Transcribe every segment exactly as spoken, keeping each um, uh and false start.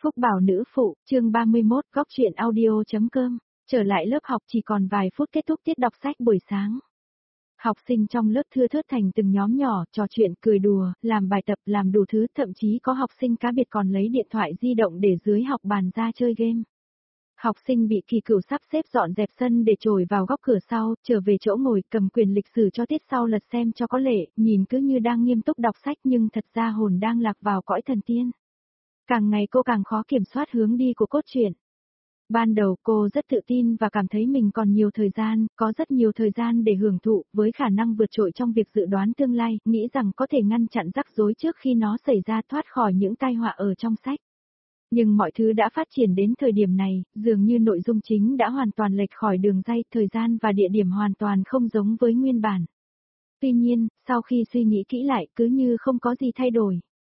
Phúc Bảo nữ phụ, chương ba mươi mốt, góc truyện audio.com, trở lại lớp học chỉ còn vài phút kết thúc tiết đọc sách buổi sáng. Học sinh trong lớp thưa thớt thành từng nhóm nhỏ, trò chuyện, cười đùa, làm bài tập, làm đủ thứ, thậm chí có học sinh cá biệt còn lấy điện thoại di động để dưới học bàn ra chơi game. Học sinh bị Kỳ Cửu sắp xếp dọn dẹp sân để trồi vào góc cửa sau, trở về chỗ ngồi, cầm quyền lịch sử cho tiết sau lật xem cho có lệ, nhìn cứ như đang nghiêm túc đọc sách nhưng thật ra hồn đang lạc vào cõi thần tiên. Càng ngày cô càng khó kiểm soát hướng đi của cốt truyện. Ban đầu cô rất tự tin và cảm thấy mình còn nhiều thời gian, có rất nhiều thời gian để hưởng thụ, với khả năng vượt trội trong việc dự đoán tương lai, nghĩ rằng có thể ngăn chặn rắc rối trước khi nó xảy ra, thoát khỏi những tai họa ở trong sách. Nhưng mọi thứ đã phát triển đến thời điểm này, dường như nội dung chính đã hoàn toàn lệch khỏi đường ray, thời gian và địa điểm hoàn toàn không giống với nguyên bản. Tuy nhiên, sau khi suy nghĩ kỹ lại, cứ như không có gì thay đổi.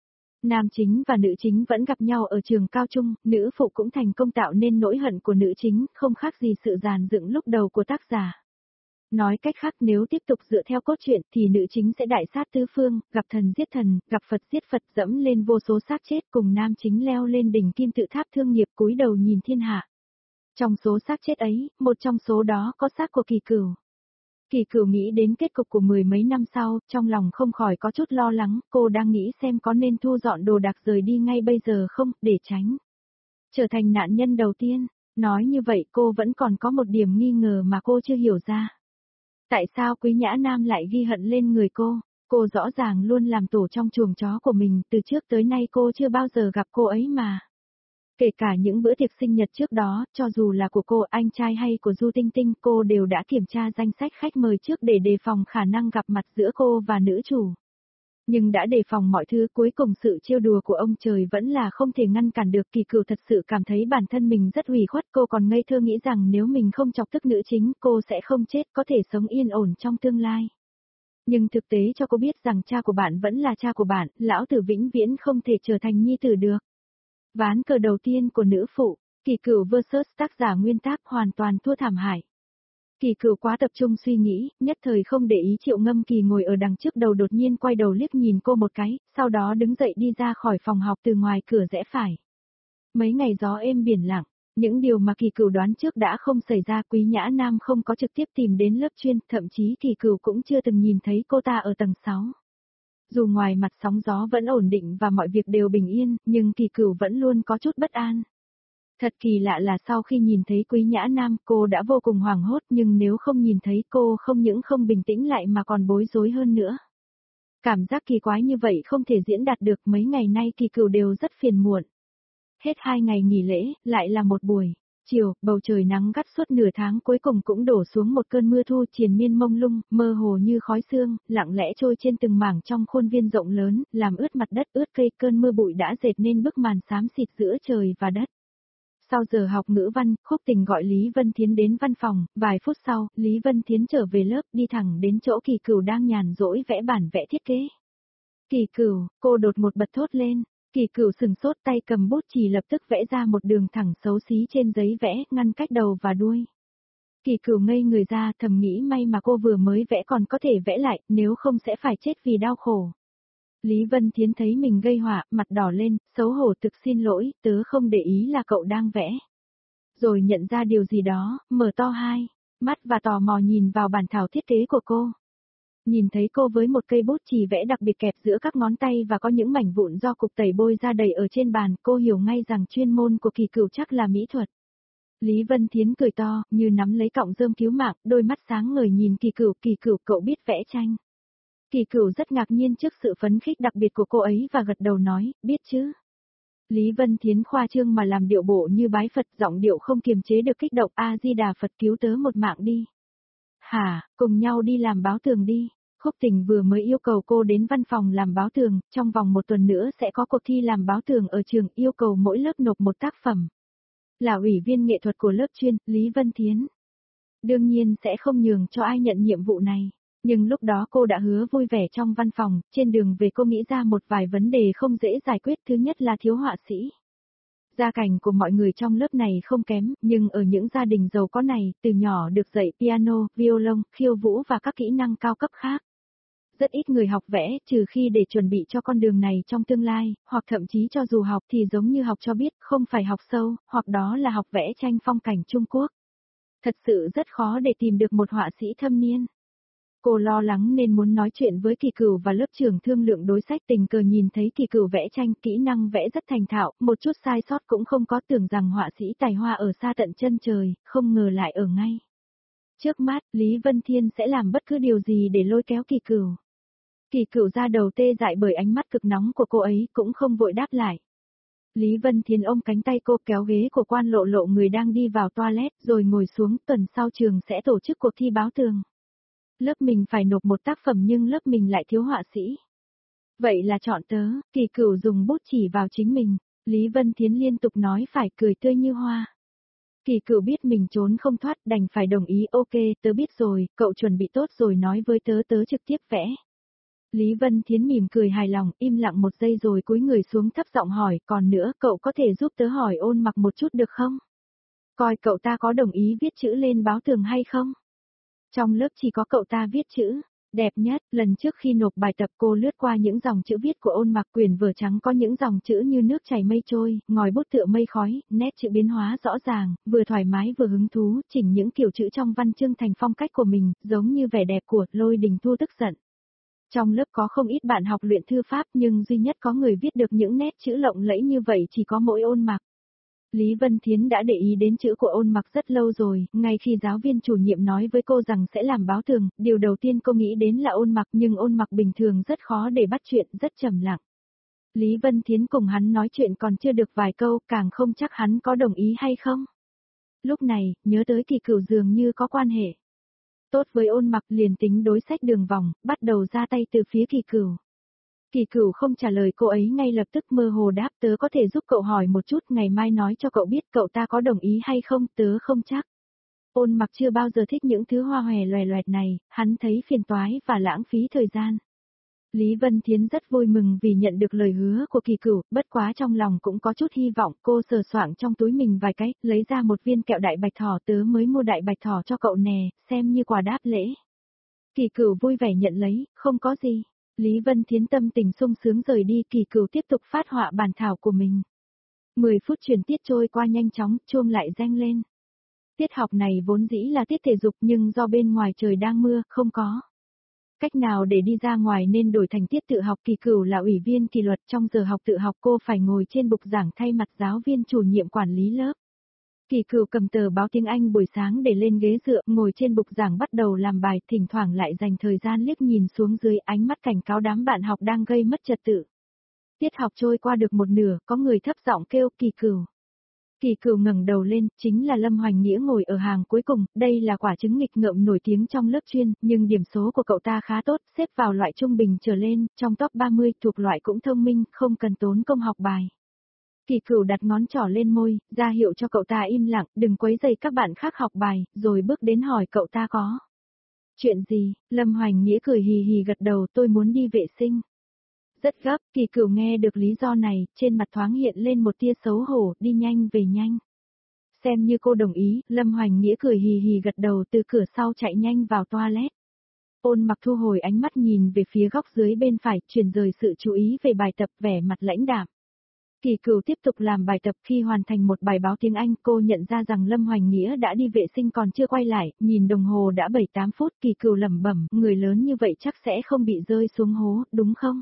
Nam chính và nữ chính vẫn gặp nhau ở trường cao trung, nữ phụ cũng thành công tạo nên nỗi hận của nữ chính, không khác gì sự dàn dựng lúc đầu của tác giả. Nói cách khác, nếu tiếp tục dựa theo cốt truyện thì nữ chính sẽ đại sát tứ phương, gặp thần giết thần, gặp Phật giết Phật, dẫm lên vô số xác chết, cùng nam chính leo lên đỉnh kim tự tháp thương nghiệp, cúi đầu nhìn thiên hạ. Trong số xác chết ấy, một trong số đó có xác của Kỳ Cửu. Kỳ Cửu nghĩ đến kết cục của mười mấy năm sau, trong lòng không khỏi có chút lo lắng, cô đang nghĩ xem có nên thu dọn đồ đạc rời đi ngay bây giờ không, để tránh trở thành nạn nhân đầu tiên. Nói như vậy cô vẫn còn có một điểm nghi ngờ mà cô chưa hiểu ra. Tại sao Quý Nhã Nam lại ghi hận lên người cô? Cô rõ ràng luôn làm tổ trong chuồng chó của mình, từ trước tới nay cô chưa bao giờ gặp cô ấy mà. Kể cả những bữa tiệc sinh nhật trước đó, cho dù là của cô, anh trai hay của Du Tinh Tinh, cô đều đã kiểm tra danh sách khách mời trước để đề phòng khả năng gặp mặt giữa cô và nữ chủ. Nhưng đã đề phòng mọi thứ, cuối cùng sự trêu đùa của ông trời vẫn là không thể ngăn cản được. Kỳ Cửu thật sự cảm thấy bản thân mình rất ủy khuất, cô còn ngây thơ nghĩ rằng nếu mình không chọc tức nữ chính, cô sẽ không chết, có thể sống yên ổn trong tương lai. Nhưng thực tế cho cô biết rằng cha của bạn vẫn là cha của bạn, lão tử vĩnh viễn không thể trở thành nhi tử được. Ván cờ đầu tiên của nữ phụ, Kỳ Cửu versus tác giả nguyên tác, hoàn toàn thua thảm hại. Kỳ Cửu quá tập trung suy nghĩ, nhất thời không để ý Triệu Ngâm Kỳ ngồi ở đằng trước đầu đột nhiên quay đầu liếc nhìn cô một cái, sau đó đứng dậy đi ra khỏi phòng học từ ngoài cửa rẽ phải. Mấy ngày gió êm biển lặng, những điều mà Kỳ Cửu đoán trước đã không xảy ra. Quý Nhã Nam không có trực tiếp tìm đến lớp chuyên, thậm chí Kỳ Cửu cũng chưa từng nhìn thấy cô ta ở tầng sáu. Dù ngoài mặt sóng gió vẫn ổn định và mọi việc đều bình yên, nhưng Kỳ Cửu vẫn luôn có chút bất an. Thật kỳ lạ là sau khi nhìn thấy Quý Nhã Nam, cô đã vô cùng hoảng hốt, nhưng nếu không nhìn thấy cô không những không bình tĩnh lại mà còn bối rối hơn nữa. Cảm giác kỳ quái như vậy không thể diễn đạt được, mấy ngày nay Kỳ Cửu đều rất phiền muộn. Hết hai ngày nghỉ lễ, lại là một buổi chiều, bầu trời nắng gắt suốt nửa tháng cuối cùng cũng đổ xuống một cơn mưa thu triền miên mông lung, mơ hồ như khói sương, lặng lẽ trôi trên từng mảng trong khuôn viên rộng lớn, làm ướt mặt đất, ướt cây. Cơn mưa bụi đã dệt nên bức màn xám xịt giữa trời và đất. Sau giờ học ngữ văn, Khúc Tình gọi Lý Vân Thiến đến văn phòng, vài phút sau, Lý Vân Thiến trở về lớp, đi thẳng đến chỗ Kỳ Cửu đang nhàn rỗi vẽ bản vẽ thiết kế. Kỳ Cửu, cô đột một bật thốt lên. Kỳ Cửu sừng sốt, tay cầm bút chì lập tức vẽ ra một đường thẳng xấu xí trên giấy vẽ, ngăn cách đầu và đuôi. Kỳ Cửu ngây người ra, thầm nghĩ may mà cô vừa mới vẽ còn có thể vẽ lại, nếu không sẽ phải chết vì đau khổ. Lý Vân Thiến thấy mình gây họa, mặt đỏ lên, xấu hổ thực xin lỗi, tớ không để ý là cậu đang vẽ. Rồi nhận ra điều gì đó, mở to hai mắt và tò mò nhìn vào bản thảo thiết kế của cô. Nhìn thấy cô với một cây bút chì vẽ đặc biệt kẹp giữa các ngón tay và có những mảnh vụn do cục tẩy bôi ra đầy ở trên bàn, cô hiểu ngay rằng chuyên môn của Kỳ Cửu chắc là mỹ thuật. Lý Vân Thiến cười to, như nắm lấy cọng rơm cứu mạng, đôi mắt sáng ngời nhìn Kỳ Cửu. Kỳ Cửu, cậu biết vẽ tranh? Kỳ Cửu rất ngạc nhiên trước sự phấn khích đặc biệt của cô ấy và gật đầu nói, biết chứ. Lý Vân Thiến khoa trương mà làm điệu bộ như bái Phật, giọng điệu không kiềm chế được kích động, A Di Đà Phật, cứu tớ một mạng đi. Hả, cùng nhau đi làm báo tường đi. Khúc Tình vừa mới yêu cầu cô đến văn phòng làm báo tường, trong vòng một tuần nữa sẽ có cuộc thi làm báo tường ở trường, yêu cầu mỗi lớp nộp một tác phẩm. Là ủy viên nghệ thuật của lớp chuyên, Lý Vân Thiến đương nhiên sẽ không nhường cho ai nhận nhiệm vụ này. Nhưng lúc đó cô đã hứa vui vẻ trong văn phòng, trên đường về cô nghĩ ra một vài vấn đề không dễ giải quyết. Thứ nhất là thiếu họa sĩ. Gia cảnh của mọi người trong lớp này không kém, nhưng ở những gia đình giàu có này, từ nhỏ được dạy piano, violon, khiêu vũ và các kỹ năng cao cấp khác. Rất ít người học vẽ, trừ khi để chuẩn bị cho con đường này trong tương lai, hoặc thậm chí cho dù học thì giống như học cho biết, không phải học sâu, hoặc đó là học vẽ tranh phong cảnh Trung Quốc. Thật sự rất khó để tìm được một họa sĩ thâm niên. Cô lo lắng nên muốn nói chuyện với Kỳ Cửu và lớp trưởng thương lượng đối sách, tình cờ nhìn thấy Kỳ Cửu vẽ tranh, kỹ năng vẽ rất thành thạo, một chút sai sót cũng không có, tưởng rằng họa sĩ tài hoa ở xa tận chân trời, không ngờ lại ở ngay trước mắt. Lý Vân Thiên sẽ làm bất cứ điều gì để lôi kéo Kỳ Cửu. Kỳ Cửu ra đầu tê dại bởi ánh mắt cực nóng của cô ấy, cũng không vội đáp lại. Lý Vân Thiên ôm cánh tay cô, kéo ghế của Quan Lộ Lộ người đang đi vào toilet, rồi ngồi xuống. Tuần sau trường sẽ tổ chức cuộc thi báo tường. Lớp mình phải nộp một tác phẩm nhưng lớp mình lại thiếu họa sĩ. Vậy là chọn tớ. Kỳ Cửu dùng bút chỉ vào chính mình. Lý Vân Thiến liên tục nói phải, cười tươi như hoa. Kỳ Cửu biết mình trốn không thoát, đành phải đồng ý. Ok, tớ biết rồi, cậu chuẩn bị tốt rồi nói với tớ, tớ trực tiếp vẽ. Lý Vân Thiến mỉm cười hài lòng, im lặng một giây rồi cúi người xuống thấp giọng hỏi, còn nữa, cậu có thể giúp tớ hỏi Ôn Mặc một chút được không? Coi cậu ta có đồng ý viết chữ lên báo tường hay không? Trong lớp chỉ có cậu ta viết chữ đẹp nhất. Lần trước khi nộp bài tập cô lướt qua những dòng chữ viết của Ôn Mặc, quyển vở trắng có những dòng chữ như nước chảy mây trôi, ngòi bút tựa mây khói, nét chữ biến hóa rõ ràng, vừa thoải mái vừa hứng thú, chỉnh những kiểu chữ trong văn chương thành phong cách của mình, giống như vẻ đẹp của Lôi Đình Thu tức giận. Trong lớp có không ít bạn học luyện thư pháp nhưng duy nhất có người viết được những nét chữ lộng lẫy như vậy chỉ có mỗi Ôn Mặc. Lý Vân Thiến đã để ý đến chữ của Ôn Mặc rất lâu rồi, ngay khi giáo viên chủ nhiệm nói với cô rằng sẽ làm báo tường, điều đầu tiên cô nghĩ đến là Ôn Mặc, nhưng Ôn Mặc bình thường rất khó để bắt chuyện, rất trầm lặng. Lý Vân Thiến cùng hắn nói chuyện còn chưa được vài câu, càng không chắc hắn có đồng ý hay không. Lúc này, nhớ tới Kỳ Cửu dường như có quan hệ tốt với Ôn Mặc, liền tính đối sách đường vòng, bắt đầu ra tay từ phía Kỳ Cửu. Kỳ Cửu không trả lời cô ấy ngay lập tức, mơ hồ đáp, tớ có thể giúp cậu hỏi một chút, ngày mai nói cho cậu biết cậu ta có đồng ý hay không, tớ không chắc. Ôn Mặc chưa bao giờ thích những thứ hoa hòe loè loẹt này, hắn thấy phiền toái và lãng phí thời gian. Lý Vân Thiến rất vui mừng vì nhận được lời hứa của Kỳ Cửu, bất quá trong lòng cũng có chút hy vọng. Cô sờ soạng trong túi mình vài cái, lấy ra một viên kẹo đại bạch thỏ, tớ mới mua đại bạch thỏ cho cậu nè, xem như quà đáp lễ. Kỳ Cửu vui vẻ nhận lấy, không có gì. Lý Vân Thiến tâm tình sung sướng rời đi, Kỳ Cửu tiếp tục phát họa bản thảo của mình. mười phút truyền tiết trôi qua nhanh chóng, chuông lại reng lên. Tiết học này vốn dĩ là tiết thể dục nhưng do bên ngoài trời đang mưa, không có cách nào để đi ra ngoài nên đổi thành tiết tự học. Kỳ Cửu là ủy viên kỷ luật, trong giờ học tự học cô phải ngồi trên bục giảng thay mặt giáo viên chủ nhiệm quản lý lớp. Kỳ Cửu cầm tờ báo tiếng Anh buổi sáng để lên ghế dựa, ngồi trên bục giảng bắt đầu làm bài, thỉnh thoảng lại dành thời gian liếc nhìn xuống dưới, ánh mắt cảnh cáo đám bạn học đang gây mất trật tự. Tiết học trôi qua được một nửa, có người thấp giọng kêu Kỳ Cửu. Kỳ Cửu ngẩng đầu lên, chính là Lâm Hoành Nghĩa ngồi ở hàng cuối cùng, đây là quả trứng nghịch ngợm nổi tiếng trong lớp chuyên, nhưng điểm số của cậu ta khá tốt, xếp vào loại trung bình trở lên, trong top ba mươi, thuộc loại cũng thông minh, không cần tốn công học bài. Kỳ Cửu đặt ngón trỏ lên môi, ra hiệu cho cậu ta im lặng, đừng quấy rầy các bạn khác học bài, rồi bước đến hỏi cậu ta có chuyện gì. Lâm Hoành Nghĩa cười hì hì gật đầu, tôi muốn đi vệ sinh. Rất gấp. Kỳ Cửu nghe được lý do này, trên mặt thoáng hiện lên một tia xấu hổ, đi nhanh về nhanh. Xem như cô đồng ý, Lâm Hoành Nghĩa cười hì hì gật đầu, từ cửa sau chạy nhanh vào toilet. Ôn Mặc thu hồi ánh mắt nhìn về phía góc dưới bên phải, chuyển rời sự chú ý về bài tập, vẻ mặt lãnh đạm. Kỳ Cửu tiếp tục làm bài tập, khi hoàn thành một bài báo tiếng Anh, cô nhận ra rằng Lâm Hoành Nghĩa đã đi vệ sinh còn chưa quay lại, nhìn đồng hồ đã bảy tám phút, Kỳ Cửu lẩm bẩm, người lớn như vậy chắc sẽ không bị rơi xuống hố, đúng không?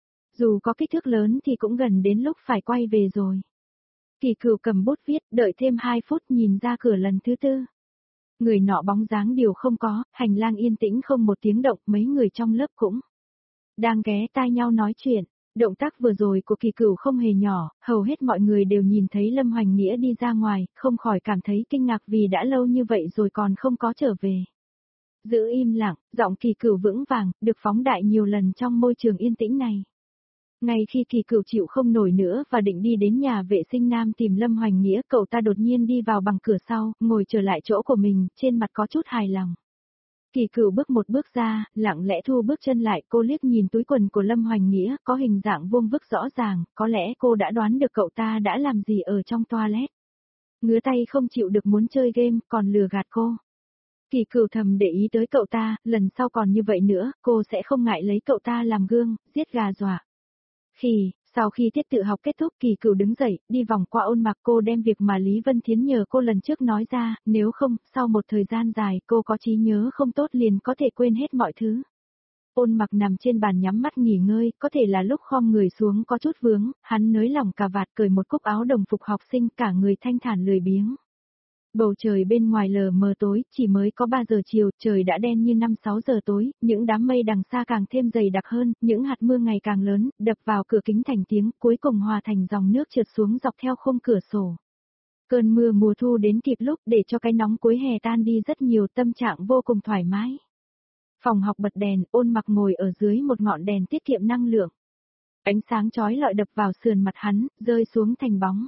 Dù có kích thước lớn thì cũng gần đến lúc phải quay về rồi. Kỳ Cửu cầm bút viết, đợi thêm hai phút, nhìn ra cửa lần thứ tư. Người nọ bóng dáng điều không có, hành lang yên tĩnh không một tiếng động, mấy người trong lớp cũng đang ghé tai nhau nói chuyện. Động tác vừa rồi của Kỳ Cửu không hề nhỏ, hầu hết mọi người đều nhìn thấy Lâm Hoành Nghĩa đi ra ngoài, không khỏi cảm thấy kinh ngạc vì đã lâu như vậy rồi còn không có trở về. Giữ im lặng, giọng Kỳ Cửu vững vàng, được phóng đại nhiều lần trong môi trường yên tĩnh này. Ngay khi Kỳ Cửu chịu không nổi nữa và định đi đến nhà vệ sinh nam tìm Lâm Hoành Nghĩa, cậu ta đột nhiên đi vào bằng cửa sau, ngồi trở lại chỗ của mình, trên mặt có chút hài lòng. Kỳ Cửu bước một bước ra, lặng lẽ thu bước chân lại, cô liếc nhìn túi quần của Lâm Hoành Nghĩa, có hình dạng vuông vức rõ ràng, có lẽ cô đã đoán được cậu ta đã làm gì ở trong toilet. Ngứa tay không chịu được muốn chơi game, còn lừa gạt cô. Kỳ Cửu thầm để ý tới cậu ta, lần sau còn như vậy nữa, cô sẽ không ngại lấy cậu ta làm gương, giết gà dọa. Khi, sau khi tiết tự học kết thúc, Kỳ Cửu đứng dậy, đi vòng qua Ôn Mặc, cô đem việc mà Lý Vân Thiến nhờ cô lần trước nói ra, nếu không, sau một thời gian dài cô có trí nhớ không tốt liền có thể quên hết mọi thứ. Ôn Mặc nằm trên bàn nhắm mắt nghỉ ngơi, có thể là lúc khom người xuống có chút vướng, hắn nới lỏng cà vạt cởi một cúc áo đồng phục học sinh, cả người thanh thản lười biếng. Bầu trời bên ngoài lờ mờ tối, chỉ mới có ba giờ chiều, trời đã đen như năm sáu giờ tối, những đám mây đằng xa càng thêm dày đặc hơn, những hạt mưa ngày càng lớn, đập vào cửa kính thành tiếng, cuối cùng hòa thành dòng nước trượt xuống dọc theo khung cửa sổ. Cơn mưa mùa thu đến kịp lúc để cho cái nóng cuối hè tan đi rất nhiều, tâm trạng vô cùng thoải mái. Phòng học bật đèn, Ôn Mặc ngồi ở dưới một ngọn đèn tiết kiệm năng lượng. Ánh sáng chói lọi đập vào sườn mặt hắn, rơi xuống thành bóng.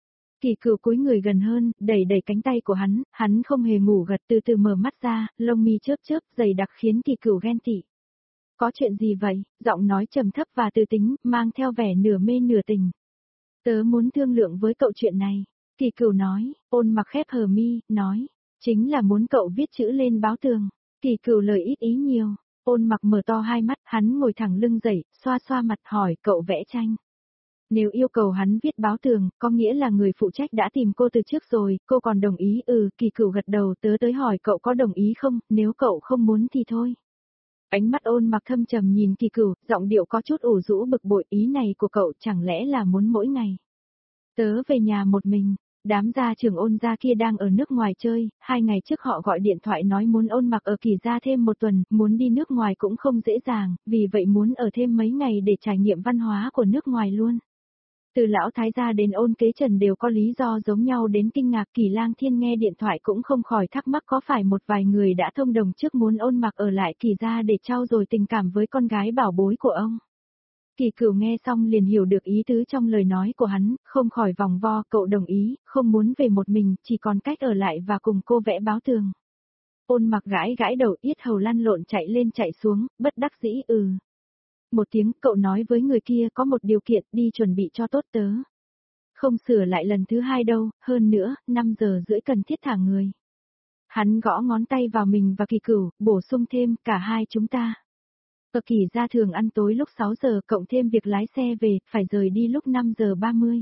Kỳ Cửu cúi người gần hơn, đẩy đẩy cánh tay của hắn, hắn không hề ngủ gật, từ từ mở mắt ra, lông mi chớp chớp, dày đặc khiến Kỳ Cửu ghen tị. Có chuyện gì vậy? Giọng nói trầm thấp và từ tính, mang theo vẻ nửa mê nửa tình. Tớ muốn thương lượng với cậu chuyện này. Kỳ Cửu nói. Ôn Mặc khép hờ mi, nói. Chính là muốn cậu viết chữ lên báo tường. Kỳ Cửu lời ít ý nhiều. Ôn Mặc mở to hai mắt, hắn ngồi thẳng lưng dậy, xoa xoa mặt hỏi cậu vẽ tranh. Nếu yêu cầu hắn viết báo tường, có nghĩa là người phụ trách đã tìm cô từ trước rồi, cô còn đồng ý. Ừ, Kỳ Cửu gật đầu, tớ tới hỏi cậu có đồng ý không, nếu cậu không muốn thì thôi. Ánh mắt Ôn Mặc thâm trầm nhìn Kỳ Cửu, giọng điệu có chút ủ rũ bực bội, ý này của cậu chẳng lẽ là muốn mỗi ngày. Tớ về nhà một mình, đám gia trưởng Ôn gia kia đang ở nước ngoài chơi, hai ngày trước họ gọi điện thoại nói muốn Ôn Mặc ở Kỳ gia thêm một tuần, muốn đi nước ngoài cũng không dễ dàng, vì vậy muốn ở thêm mấy ngày để trải nghiệm văn hóa của nước ngoài luôn. Từ lão thái gia đến Ôn Kế Trần đều có lý do giống nhau đến kinh ngạc. Kỳ Lang Thiên nghe điện thoại cũng không khỏi thắc mắc có phải một vài người đã thông đồng trước muốn Ôn Mặc ở lại Kỳ gia để trao dồi tình cảm với con gái bảo bối của ông. Kỳ Cửu nghe xong liền hiểu được ý tứ trong lời nói của hắn, không khỏi vòng vo, cậu đồng ý, không muốn về một mình, chỉ còn cách ở lại và cùng cô vẽ báo tường. Ôn Mặc gãi gãi đầu, yết hầu lăn lộn chạy lên chạy xuống, bất đắc dĩ ừ. Một tiếng, cậu nói với người kia có một điều kiện, đi chuẩn bị cho tốt tớ. Không sửa lại lần thứ hai đâu, hơn nữa, năm giờ rưỡi cần thiết thả người. Hắn gõ ngón tay vào mình và Kỳ Cửu, bổ sung thêm, cả hai chúng ta. Ở Kỳ gia thường ăn tối lúc sáu giờ, cộng thêm việc lái xe về, phải rời đi lúc năm giờ ba mươi.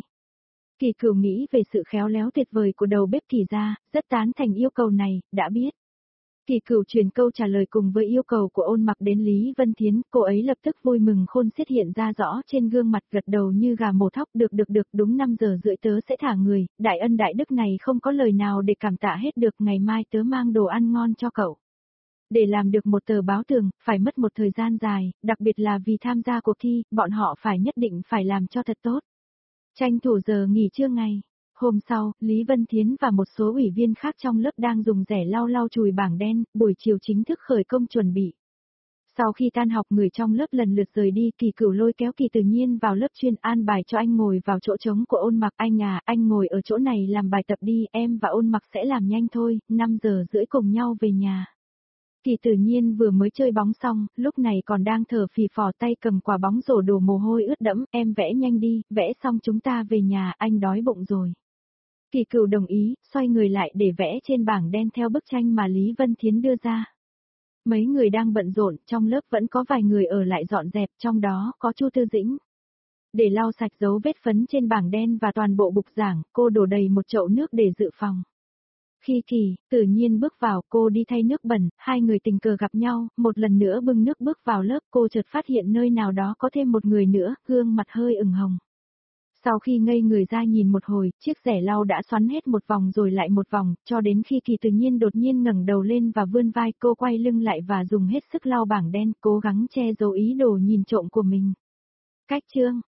Kỳ Cửu nghĩ về sự khéo léo tuyệt vời của đầu bếp Kỳ gia, rất tán thành yêu cầu này, đã biết. Kỳ Cửu truyền câu trả lời cùng với yêu cầu của Ôn Mặc đến Lý Vân Thiến, cô ấy lập tức vui mừng khôn xiết hiện ra rõ trên gương mặt, gật đầu như gà mổ thóc, được được được, đúng năm giờ rưỡi tớ sẽ thả người, đại ân đại đức này không có lời nào để cảm tạ hết được, ngày mai tớ mang đồ ăn ngon cho cậu. Để làm được một tờ báo tường, phải mất một thời gian dài, đặc biệt là vì tham gia cuộc thi, bọn họ phải nhất định phải làm cho thật tốt. Tranh thủ giờ nghỉ trưa ngày. Hôm sau, Lý Vân Thiến và một số ủy viên khác trong lớp đang dùng rẻ lau lau chùi bảng đen, buổi chiều chính thức khởi công chuẩn bị. Sau khi tan học, người trong lớp lần lượt rời đi, Kỳ Cửu lôi kéo Kỳ Tự Nhiên vào lớp chuyên, an bài cho anh ngồi vào chỗ trống của Ôn Mặc. Anh à, anh ngồi ở chỗ này làm bài tập đi, em và Ôn Mặc sẽ làm nhanh thôi, năm giờ rưỡi cùng nhau về nhà. Kỳ Tự Nhiên vừa mới chơi bóng xong, lúc này còn đang thở phì phò, tay cầm quả bóng rổ đổ mồ hôi ướt đẫm, em vẽ nhanh đi, vẽ xong chúng ta về nhà, anh đói bụng rồi. Kỳ Cửu đồng ý, xoay người lại để vẽ trên bảng đen theo bức tranh mà Lý Vân Thiến đưa ra. Mấy người đang bận rộn, trong lớp vẫn có vài người ở lại dọn dẹp, trong đó có Chu Tư Dĩnh. Để lau sạch dấu vết phấn trên bảng đen và toàn bộ bục giảng, cô đổ đầy một chậu nước để dự phòng. Khi Kỳ Tự Nhiên bước vào, cô đi thay nước bẩn, hai người tình cờ gặp nhau, một lần nữa bưng nước bước vào lớp, cô chợt phát hiện nơi nào đó có thêm một người nữa, gương mặt hơi ửng hồng. Sau khi ngây người ra nhìn một hồi, chiếc rẻ lau đã xoắn hết một vòng rồi lại một vòng, cho đến khi Kỳ Tự Nhiên đột nhiên ngẩng đầu lên và vươn vai, cô quay lưng lại và dùng hết sức lau bảng đen, cố gắng che giấu ý đồ nhìn trộm của mình. Cách chương